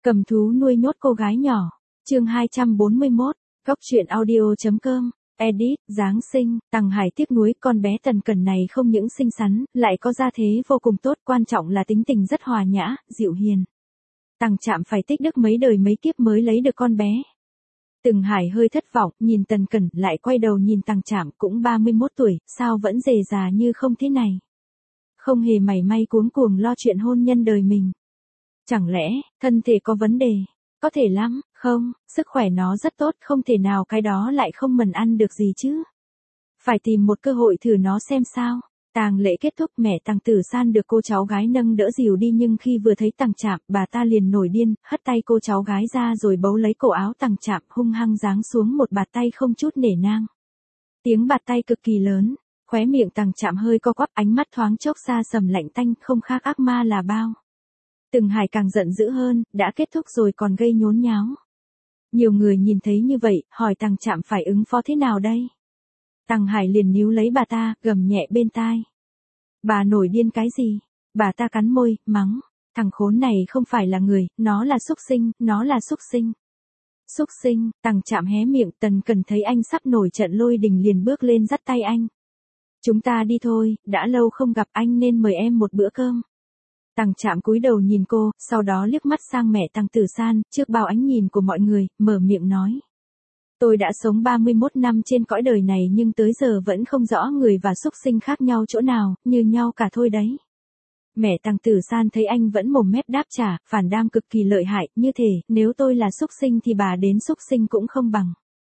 Cầm thú nuôi nhốt cô gái nhỏ. Chương 241, Góc truyện audio.com. Edit, Giáng sinh, Tằng Hải tiếc nuối con bé Tần Cẩn này không những xinh xắn, lại có gia thế vô cùng tốt, quan trọng là tính tình rất hòa nhã, dịu hiền. Tằng Trạm phải tích đức mấy đời mấy kiếp mới lấy được con bé. Tằng Hải hơi thất vọng, nhìn Tần Cẩn, lại quay đầu nhìn Tằng Trạm, cũng 31 tuổi, sao vẫn rề già như không thế này. Không hề mảy may cuống cuồng lo chuyện hôn nhân đời mình. Chẳng lẽ, thân thể có vấn đề? Có thể lắm, không, sức khỏe nó rất tốt, không thể nào cái đó lại không mần ăn được gì chứ. Phải tìm một cơ hội thử nó xem sao. Tang lễ kết thúc, mẹ Tằng Tử San được cô cháu gái nâng đỡ dìu đi, nhưng khi vừa thấy Tằng Trạm, bà ta liền nổi điên, hất tay cô cháu gái ra rồi bấu lấy cổ áo Tằng Trạm, hung hăng giáng xuống một bạt tay không chút nể nang. Tiếng bạt tay cực kỳ lớn, khóe miệng Tằng Trạm hơi co quắp, ánh mắt thoáng chốc xa sầm lạnh tanh, không khác ác ma là bao. Tằng Hải càng giận dữ hơn, đã kết thúc rồi còn gây nhốn nháo. Nhiều người nhìn thấy như vậy, hỏi Tằng Trạm phải ứng phó thế nào đây? Tằng Hải liền níu lấy bà ta, gầm nhẹ bên tai. Bà nổi điên cái gì? Bà ta cắn môi, mắng. Thằng khốn này không phải là người, nó là xúc sinh, nó là xúc sinh. Xúc sinh, Tằng Trạm hé miệng, Tần Cẩn thấy anh sắp nổi trận lôi đình liền bước lên dắt tay anh. Chúng ta đi thôi, đã lâu không gặp, anh nên mời em một bữa cơm. Tằng Trạm cúi đầu nhìn cô, sau đó liếc mắt sang mẹ Tằng Tử San, trước bao ánh nhìn của mọi người, mở miệng nói. Tôi đã sống 31 năm trên cõi đời này nhưng tới giờ vẫn không rõ người và xúc sinh khác nhau chỗ nào, như nhau cả thôi đấy. Mẹ Tằng Tử San thấy anh vẫn mồm mép đáp trả, phản đam cực kỳ lợi hại, như thể, nếu tôi là xúc sinh thì bà đến xúc sinh cũng không bằng.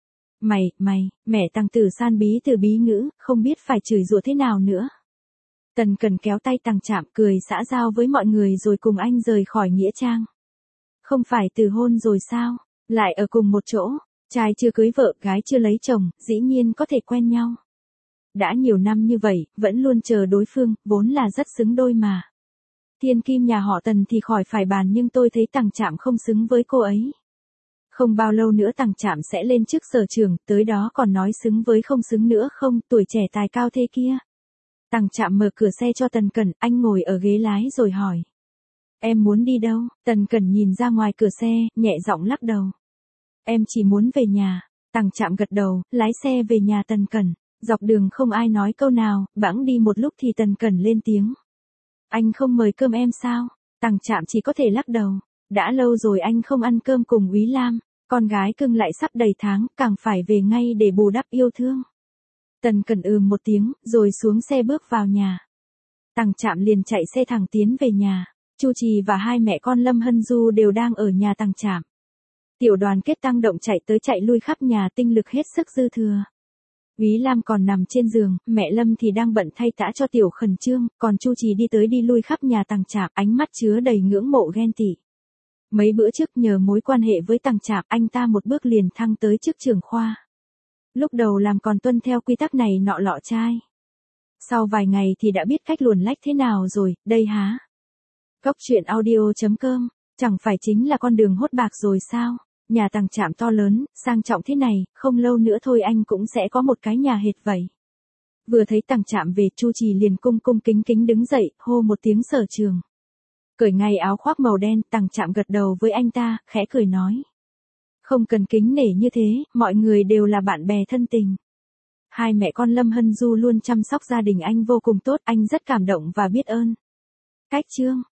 Mày, mẹ Tằng Tử San bí từ bí ngữ, không biết phải chửi rủa thế nào nữa. Tần Cẩn kéo tay Tằng Trạm, cười xã giao với mọi người rồi cùng anh rời khỏi nghĩa trang. Không phải từ hôn rồi sao, lại ở cùng một chỗ, trai chưa cưới vợ, gái chưa lấy chồng, dĩ nhiên có thể quen nhau. Đã nhiều năm như vậy, vẫn luôn chờ đối phương, vốn là rất xứng đôi mà. Thiên kim nhà họ Tần thì khỏi phải bàn, nhưng tôi thấy Tằng Trạm không xứng với cô ấy. Không bao lâu nữa Tằng Trạm sẽ lên chức sở trưởng, tới đó còn nói xứng với không xứng nữa không, tuổi trẻ tài cao thế kia. Tằng Trạm mở cửa xe cho Tần Cẩn, anh ngồi ở ghế lái rồi hỏi. Em muốn đi đâu? Tần Cẩn nhìn ra ngoài cửa xe, nhẹ giọng lắc đầu. Em chỉ muốn về nhà. Tằng Trạm gật đầu, lái xe về nhà Tần Cẩn. Dọc đường không ai nói câu nào, bẵng đi một lúc thì Tần Cẩn lên tiếng. Anh không mời cơm em sao? Tằng Trạm chỉ có thể lắc đầu. Đã lâu rồi anh không ăn cơm cùng Úy Lam, con gái cưng lại sắp đầy tháng, càng phải về ngay để bù đắp yêu thương. Tần Cẩn một tiếng, rồi xuống xe bước vào nhà. Tằng Trạm liền chạy xe thẳng tiến về nhà. Chu Trì và hai mẹ con Lâm Hân Du đều đang ở nhà Tằng Trạm. Tiểu Đoàn Kết tăng động chạy tới chạy lui khắp nhà, tinh lực hết sức dư thừa. Úy Lam còn nằm trên giường, mẹ Lâm thì đang bận thay tã cho Tiểu Khẩn Trương, còn Chu Trì đi tới đi lui khắp nhà Tằng Trạm, ánh mắt chứa đầy ngưỡng mộ ghen tị. Mấy bữa trước nhờ mối quan hệ với Tằng Trạm, anh ta một bước liền thăng tới chức trưởng khoa. Lúc đầu làm còn tuân theo quy tắc này nọ lọ chai. Sau vài ngày thì đã biết cách luồn lách thế nào rồi, đây há. Góc truyện audio.com, chẳng phải chính là con đường hốt bạc rồi sao? Nhà Tằng Trạm to lớn, sang trọng thế này, không lâu nữa thôi anh cũng sẽ có một cái nhà hệt vậy. Vừa thấy Tằng Trạm về, Chu Trì liền cung cung kính kính đứng dậy, hô một tiếng sở trường. Cởi ngay áo khoác màu đen, Tằng Trạm gật đầu với anh ta, khẽ cười nói. Không cần kính nể như thế, mọi người đều là bạn bè thân tình. Hai mẹ con Lâm Hân Du luôn chăm sóc gia đình anh vô cùng tốt, anh rất cảm động và biết ơn. Cách chương.